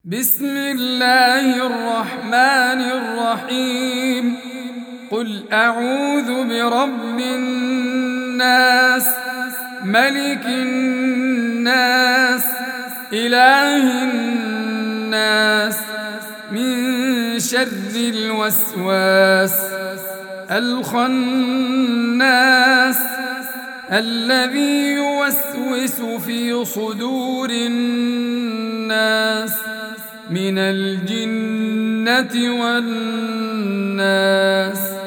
بسم الله الرحمن الرحيم. قل أعوذ برب الناس، ملك الناس، إله الناس، من شر الوسواس الخناس الذي يوسوس في صدور الناس من الجنة والناس.